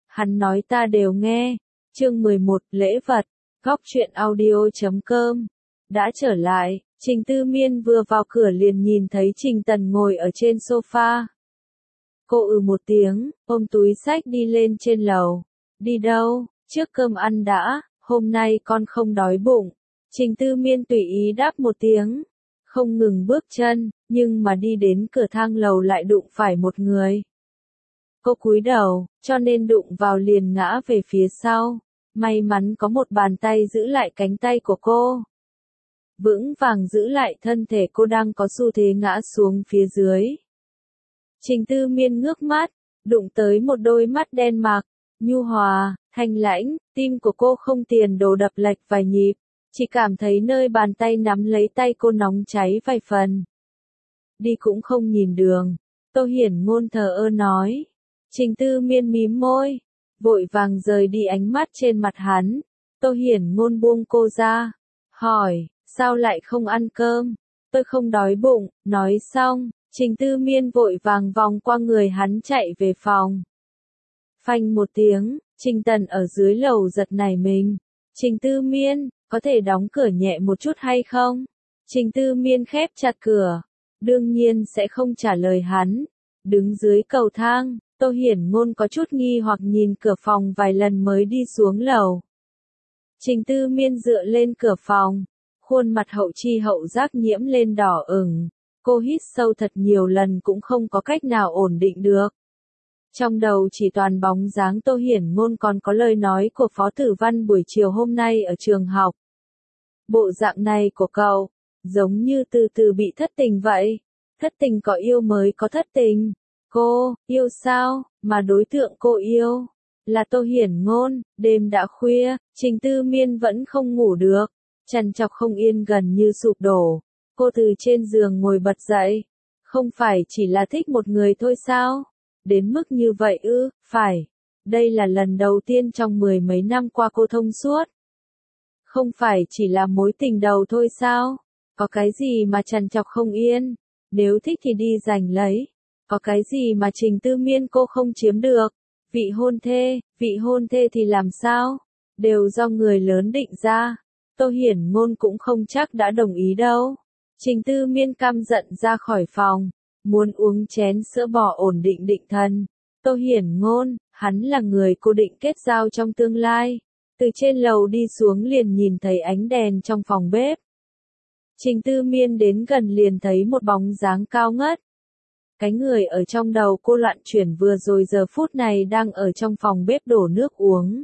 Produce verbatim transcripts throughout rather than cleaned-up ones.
Hắn nói ta đều nghe. Chương mười một, lễ vật. Góc truyện audio chấm com. Đã trở lại, Trình Tư Miên vừa vào cửa liền nhìn thấy Trình Tần ngồi ở trên sofa. Cô ừ một tiếng, ôm túi xách đi lên trên lầu. Đi đâu? Trước cơm ăn đã, hôm nay con không đói bụng. Trình Tư Miên tùy ý đáp một tiếng. Không ngừng bước chân, nhưng mà đi đến cửa thang lầu lại đụng phải một người. Cô cúi đầu, cho nên đụng vào liền ngã về phía sau. May mắn có một bàn tay giữ lại cánh tay của cô. Vững vàng giữ lại thân thể cô đang có xu thế ngã xuống phía dưới. Trình Tư Miên ngước mắt, đụng tới một đôi mắt đen mạc, nhu hòa, thanh lãnh, tim của cô không tiền đồ đập lệch vài nhịp, chỉ cảm thấy nơi bàn tay nắm lấy tay cô nóng cháy vài phần. Đi cũng không nhìn đường, Tô Hiển Ngôn thờ ơ nói. Trình Tư Miên mím môi, vội vàng rời đi ánh mắt trên mặt hắn. Tô Hiển Ngôn buông cô ra, hỏi, sao lại không ăn cơm? Tôi không đói bụng, nói xong, Trình Tư Miên vội vàng vòng qua người hắn chạy về phòng. Phanh một tiếng, Trình Tần ở dưới lầu giật nảy mình. Trình Tư Miên, có thể đóng cửa nhẹ một chút hay không? Trình Tư Miên khép chặt cửa, đương nhiên sẽ không trả lời hắn. Đứng dưới cầu thang, Tô Hiển Ngôn có chút nghi hoặc nhìn cửa phòng vài lần mới đi xuống lầu. Trình Tư Miên dựa lên cửa phòng, khuôn mặt hậu chi hậu giác nhiễm lên đỏ ửng. Cô hít sâu thật nhiều lần cũng không có cách nào ổn định được. Trong đầu chỉ toàn bóng dáng Tô Hiển Ngôn còn có lời nói của Phó Tử Văn buổi chiều hôm nay ở trường học. Bộ dạng này của cậu, giống như từ từ bị thất tình vậy. Thất tình có yêu mới có thất tình. Cô, yêu sao, mà đối tượng cô yêu, là Tô Hiển Ngôn. Đêm đã khuya, Trình Tư Miên vẫn không ngủ được, trằn trọc không yên gần như sụp đổ. Cô từ trên giường ngồi bật dậy. Không phải chỉ là thích một người thôi sao? Đến mức như vậy ư? Phải. Đây là lần đầu tiên trong mười mấy năm qua cô thông suốt. Không phải chỉ là mối tình đầu thôi sao? Có cái gì mà trằn trọc không yên? Nếu thích thì đi giành lấy. Có cái gì mà Trình Tư Miên cô không chiếm được? Vị hôn thê, vị hôn thê thì làm sao? Đều do người lớn định ra. Tô Hiển Ngôn cũng không chắc đã đồng ý đâu. Trình Tư Miên căm giận ra khỏi phòng, muốn uống chén sữa bò ổn định định thần. Tô Hiển Ngôn, hắn là người cô định kết giao trong tương lai. Từ trên lầu đi xuống liền nhìn thấy ánh đèn trong phòng bếp. Trình Tư Miên đến gần liền thấy một bóng dáng cao ngất. Cái người ở trong đầu cô loạn chuyển vừa rồi giờ phút này đang ở trong phòng bếp đổ nước uống.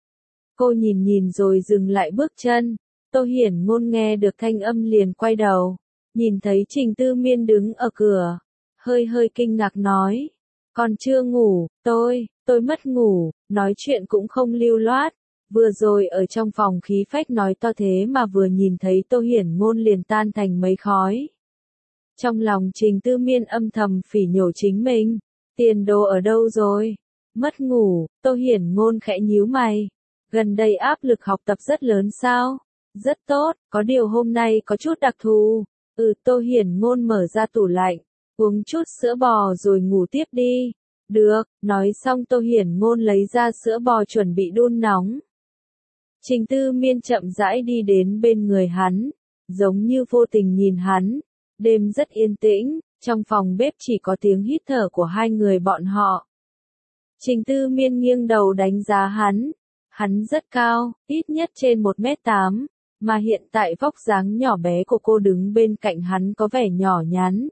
Cô nhìn nhìn rồi dừng lại bước chân. Tô Hiển Ngôn nghe được thanh âm liền quay đầu. Nhìn thấy Trình Tư Miên đứng ở cửa. Hơi hơi kinh ngạc nói. Còn chưa ngủ, tôi, tôi mất ngủ, nói chuyện cũng không lưu loát. Vừa rồi ở trong phòng khí phách nói to thế mà vừa nhìn thấy Tô Hiển Ngôn liền tan thành mấy khói. Trong lòng Trình Tư Miên âm thầm phỉ nhổ chính mình. Tiền đồ ở đâu rồi? Mất ngủ, Tô Hiển Ngôn khẽ nhíu mày. Gần đây áp lực học tập rất lớn sao? Rất tốt, có điều hôm nay có chút đặc thù. Ừ, Tô Hiển Ngôn mở ra tủ lạnh, uống chút sữa bò rồi ngủ tiếp đi. Được, nói xong Tô Hiển Ngôn lấy ra sữa bò chuẩn bị đun nóng. Trình Tư Miên chậm rãi đi đến bên người hắn, giống như vô tình nhìn hắn. Đêm rất yên tĩnh, trong phòng bếp chỉ có tiếng hít thở của hai người bọn họ. Trình Tư Miên nghiêng đầu đánh giá hắn. Hắn rất cao, ít nhất trên một mét tám, mà hiện tại vóc dáng nhỏ bé của cô đứng bên cạnh hắn có vẻ nhỏ nhắn.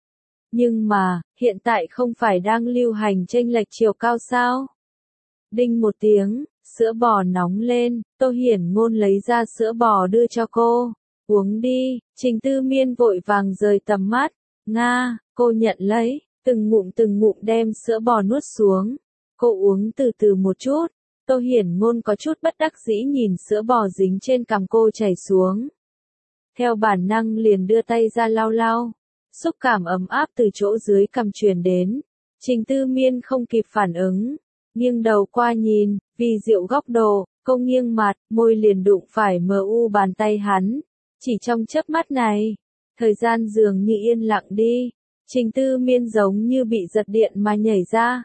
Nhưng mà, hiện tại không phải đang lưu hành chênh lệch chiều cao sao? Đinh một tiếng, sữa bò nóng lên, Tô Hiển Ngôn lấy ra sữa bò đưa cho cô. Uống đi, Trình Tư Miên vội vàng rời tầm mắt. Nga, cô nhận lấy, từng ngụm từng ngụm đem sữa bò nuốt xuống. Cô uống từ từ một chút. Tô Hiển Ngôn có chút bất đắc dĩ nhìn sữa bò dính trên cằm cô chảy xuống. Theo bản năng liền đưa tay ra lau lau. Xúc cảm ấm áp từ chỗ dưới cằm truyền đến. Trình Tư Miên không kịp phản ứng. Nghiêng đầu qua nhìn, vì diệu góc độ, cô nghiêng mặt, môi liền đụng phải mờ u bàn tay hắn. Chỉ trong chớp mắt này, thời gian dường như yên lặng đi. Trình Tư Miên giống như bị giật điện mà nhảy ra.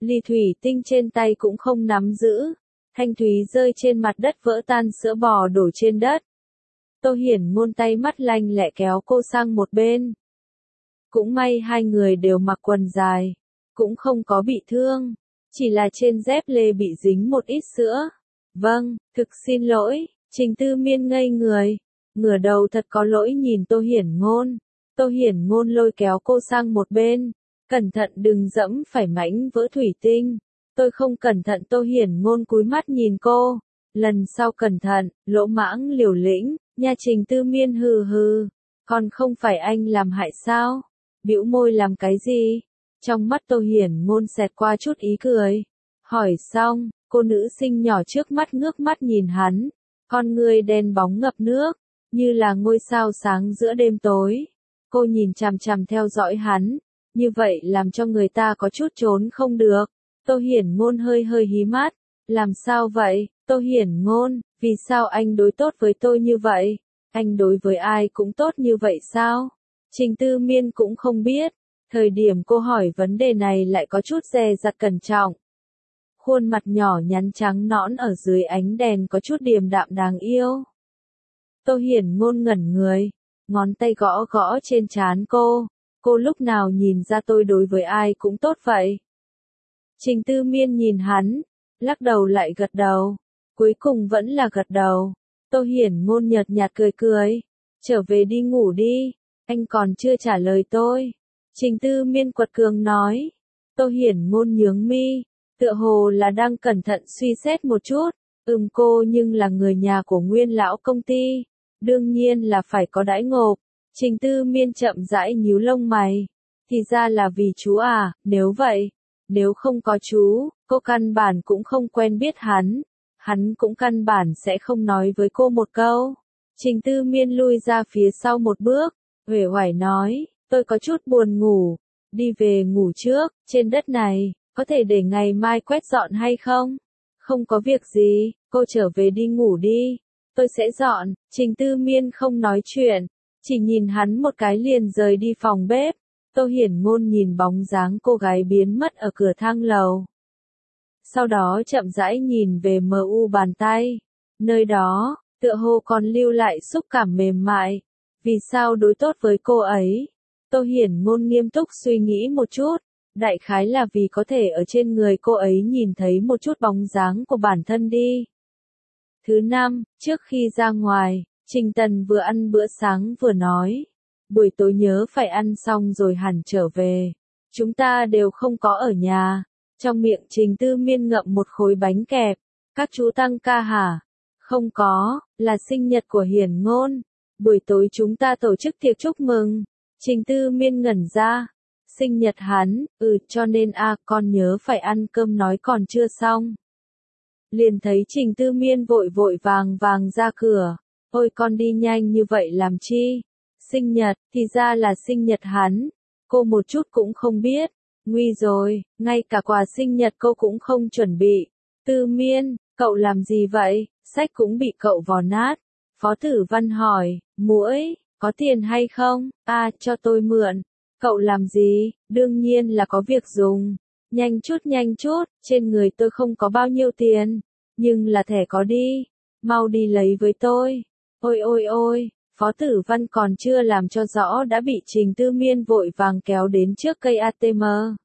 ly thủy tinh trên tay cũng không nắm giữ. Thanh thúy rơi trên mặt đất vỡ tan, sữa bò đổ trên đất. Tô Hiển Ngôn tay mắt lanh lẹ kéo cô sang một bên. Cũng may hai người đều mặc quần dài, cũng không có bị thương, chỉ là trên dép lê bị dính một ít sữa. Vâng, thực xin lỗi. Trình Tư Miên ngây người, ngửa đầu thật có lỗi nhìn Tô Hiển Ngôn. Tô Hiển Ngôn lôi kéo cô sang một bên, cẩn thận đừng dẫm phải mảnh vỡ thủy tinh. Tôi không cẩn thận. Tô Hiển Ngôn cúi mắt nhìn cô, lần sau cẩn thận. Lỗ mãng liều lĩnh, nha. Trình Tư Miên hừ hừ, còn không phải anh làm hại sao? Bĩu môi làm cái gì? Trong mắt Tô Hiển Ngôn xẹt qua chút ý cười. Hỏi xong, cô nữ sinh nhỏ trước mắt ngước mắt nhìn hắn, con người đen bóng ngập nước, như là ngôi sao sáng giữa đêm tối. Cô nhìn chằm chằm theo dõi hắn, như vậy làm cho người ta có chút trốn không được. Tô Hiển Ngôn hơi hơi hí mắt, làm sao vậy? Tô Hiển Ngôn, vì sao anh đối tốt với tôi như vậy? Anh đối với ai cũng tốt như vậy sao? Trình Tư Miên cũng không biết, thời điểm cô hỏi vấn đề này lại có chút dè dặt cẩn trọng. Khuôn mặt nhỏ nhắn trắng nõn ở dưới ánh đèn có chút điềm đạm đáng yêu. Tô Hiển Ngôn ngẩn người, ngón tay gõ gõ trên trán cô. Cô lúc nào nhìn ra tôi đối với ai cũng tốt vậy? Trình Tư Miên nhìn hắn, lắc đầu lại gật đầu, cuối cùng vẫn là gật đầu. Tô Hiển Ngôn nhợt nhạt cười cười, trở về đi ngủ đi, anh còn chưa trả lời tôi. Trình Tư Miên quật cường nói. Tô Hiển Ngôn nhướng mi, tựa hồ là đang cẩn thận suy xét một chút. Ừm, cô nhưng là người nhà của Nguyên lão công ty, đương nhiên là phải có đãi ngộ. Trình Tư Miên chậm rãi nhíu lông mày, thì ra là vì chú à? Nếu vậy, nếu không có chú, cô căn bản cũng không quen biết hắn, hắn cũng căn bản sẽ không nói với cô một câu. Trình Tư Miên lui ra phía sau một bước, uể oải nói, tôi có chút buồn ngủ, đi về ngủ trước. Trên đất này, có thể để ngày mai quét dọn hay không? Không có việc gì, cô trở về đi ngủ đi, tôi sẽ dọn. Trình Tư Miên không nói chuyện, chỉ nhìn hắn một cái liền rời đi phòng bếp. Tô Hiển Ngôn nhìn bóng dáng cô gái biến mất ở cửa thang lầu. Sau đó chậm rãi nhìn về mờ u bàn tay. Nơi đó, tựa hồ còn lưu lại xúc cảm mềm mại. Vì sao đối tốt với cô ấy? Tô Hiển Ngôn nghiêm túc suy nghĩ một chút. Đại khái là vì có thể ở trên người cô ấy nhìn thấy một chút bóng dáng của bản thân đi. Thứ năm, trước khi ra ngoài, Trình Tần vừa ăn bữa sáng vừa nói. Buổi tối nhớ phải ăn xong rồi hẳn trở về. Chúng ta đều không có ở nhà. Trong miệng Trình Tư Miên ngậm một khối bánh kẹp. Các chú tăng ca hả? Không có, là sinh nhật của Hiển Ngôn. Buổi tối chúng ta tổ chức tiệc chúc mừng. Trình Tư Miên ngẩn ra. Sinh nhật hắn, ừ, cho nên a à, con nhớ phải ăn cơm nói còn chưa xong. Liền thấy Trình Tư Miên vội vội vàng vàng ra cửa. Ôi con đi nhanh như vậy làm chi? Sinh nhật, thì ra là sinh nhật hắn. Cô một chút cũng không biết. Nguy rồi, ngay cả quà sinh nhật cô cũng không chuẩn bị. Tư Miên, cậu làm gì vậy? Sách cũng bị cậu vò nát. Phó Tử Văn hỏi, muỗi, có tiền hay không? A, à, cho tôi mượn. Cậu làm gì? Đương nhiên là có việc dùng. Nhanh chút nhanh chút, trên người tôi không có bao nhiêu tiền. Nhưng là thẻ có đi. Mau đi lấy với tôi. Ôi ôi ôi, Phó Tử Văn còn chưa làm cho rõ đã bị Trình Tư Miên vội vàng kéo đến trước cây a tê em.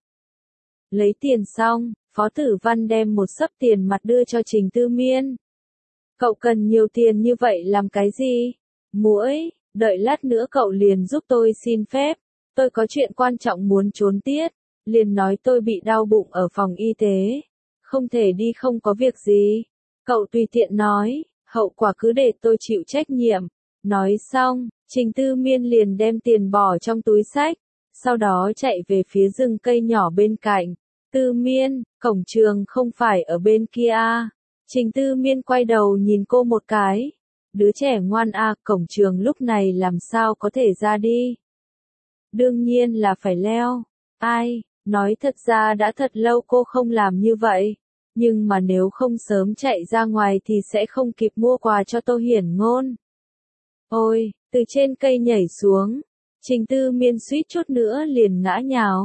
Lấy tiền xong, Phó Tử Văn đem một xấp tiền mặt đưa cho Trình Tư Miên. Cậu cần nhiều tiền như vậy làm cái gì? Muỗi, đợi lát nữa cậu liền giúp tôi xin phép. Tôi có chuyện quan trọng muốn trốn tiết. Liền nói tôi bị đau bụng ở phòng y tế. Không thể đi, không có việc gì. Cậu tùy tiện nói, hậu quả cứ để tôi chịu trách nhiệm. Nói xong, Trình Tư Miên liền đem tiền bỏ trong túi xách. Sau đó chạy về phía rừng cây nhỏ bên cạnh. Tư Miên, cổng trường không phải ở bên kia à? Trình Tư Miên quay đầu nhìn cô một cái. Đứa trẻ ngoan à, cổng trường lúc này làm sao có thể ra đi? Đương nhiên là phải leo. Ai, nói thật ra đã thật lâu cô không làm như vậy. Nhưng mà nếu không sớm chạy ra ngoài thì sẽ không kịp mua quà cho Tô Hiển Ngôn. Ôi, từ trên cây nhảy xuống. Trình Tư Miên suýt chút nữa liền ngã nhào.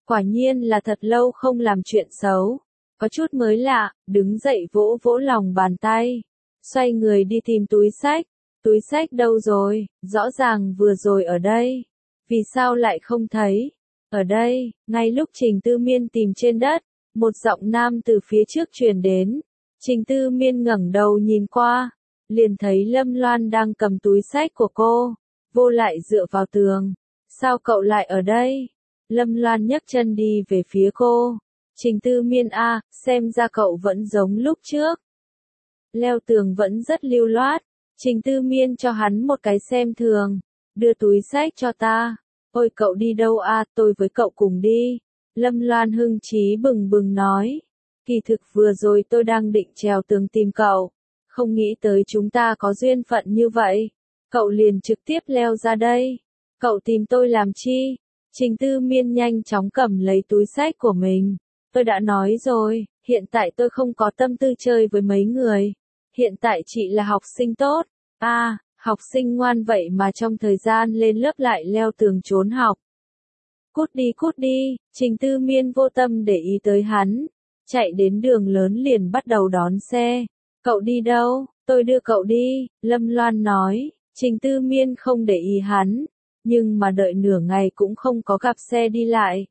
Quả nhiên là thật lâu không làm chuyện xấu. Có chút mới lạ, đứng dậy vỗ vỗ lòng bàn tay. Xoay người đi tìm túi xách. Túi xách đâu rồi, rõ ràng vừa rồi ở đây. Vì sao lại không thấy? Ở đây, ngay lúc Trình Tư Miên tìm trên đất, một giọng nam từ phía trước truyền đến. Trình Tư Miên ngẩng đầu nhìn qua, liền thấy Lâm Loan đang cầm túi xách của cô, vô lại dựa vào tường. Sao cậu lại ở đây? Lâm Loan nhấc chân đi về phía cô. Trình Tư Miên a, xem ra cậu vẫn giống lúc trước. Leo tường vẫn rất lưu loát. Trình Tư Miên cho hắn một cái xem thường. Đưa túi xách cho ta. Ôi cậu đi đâu a, tôi với cậu cùng đi. Lâm Loan hưng chí bừng bừng nói. Kỳ thực vừa rồi tôi đang định trèo tường tìm cậu. Không nghĩ tới chúng ta có duyên phận như vậy. Cậu liền trực tiếp leo ra đây. Cậu tìm tôi làm chi? Trình Tư Miên nhanh chóng cầm lấy túi xách của mình. Tôi đã nói rồi, hiện tại tôi không có tâm tư chơi với mấy người. Hiện tại chị là học sinh tốt. À, học sinh ngoan vậy mà trong thời gian lên lớp lại leo tường trốn học. Cút đi cút đi, Trình Tư Miên vô tâm để ý tới hắn. Chạy đến đường lớn liền bắt đầu đón xe. Cậu đi đâu? Tôi đưa cậu đi, Lâm Loan nói. Trình Tư Miên không để ý hắn. Nhưng mà đợi nửa ngày cũng không có gặp xe đi lại.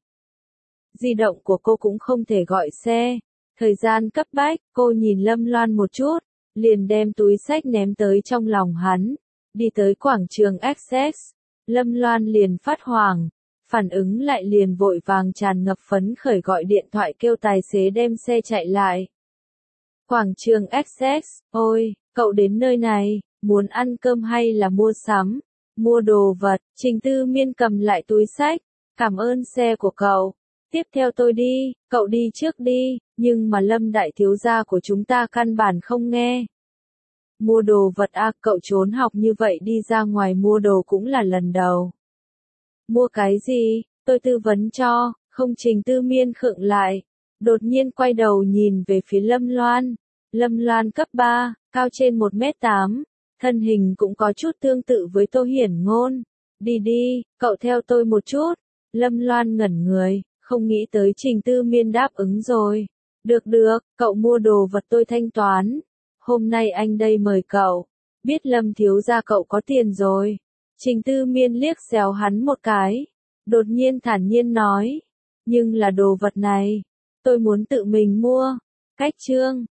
Di động của cô cũng không thể gọi xe. Thời gian cấp bách, cô nhìn Lâm Loan một chút, liền đem túi xách ném tới trong lòng hắn. Đi tới quảng trường Access, Lâm Loan liền phát hoảng, phản ứng lại liền vội vàng tràn ngập phấn khởi gọi điện thoại kêu tài xế đem xe chạy lại. Quảng trường Access, ôi, cậu đến nơi này, muốn ăn cơm hay là mua sắm, mua đồ vật? Trình Tư Miên cầm lại túi xách, cảm ơn xe của cậu. Tiếp theo tôi đi, cậu đi trước đi, nhưng mà Lâm đại thiếu gia của chúng ta căn bản không nghe. Mua đồ vật à, cậu trốn học như vậy đi ra ngoài mua đồ cũng là lần đầu. Mua cái gì, tôi tư vấn cho, không. Trình Tư Miên khựng lại, đột nhiên quay đầu nhìn về phía Lâm Loan. Lâm Loan cấp ba, cao trên một mét tám, thân hình cũng có chút tương tự với Tô Hiển Ngôn. Đi đi, cậu theo tôi một chút. Lâm Loan ngẩn người, không nghĩ tới Trình Tư Miên đáp ứng rồi. Được được, cậu mua đồ vật tôi thanh toán. Hôm nay anh đây mời cậu. Biết Lâm thiếu gia cậu có tiền rồi. Trình Tư Miên liếc xéo hắn một cái. Đột nhiên thản nhiên nói. Nhưng là đồ vật này, tôi muốn tự mình mua. Cách chương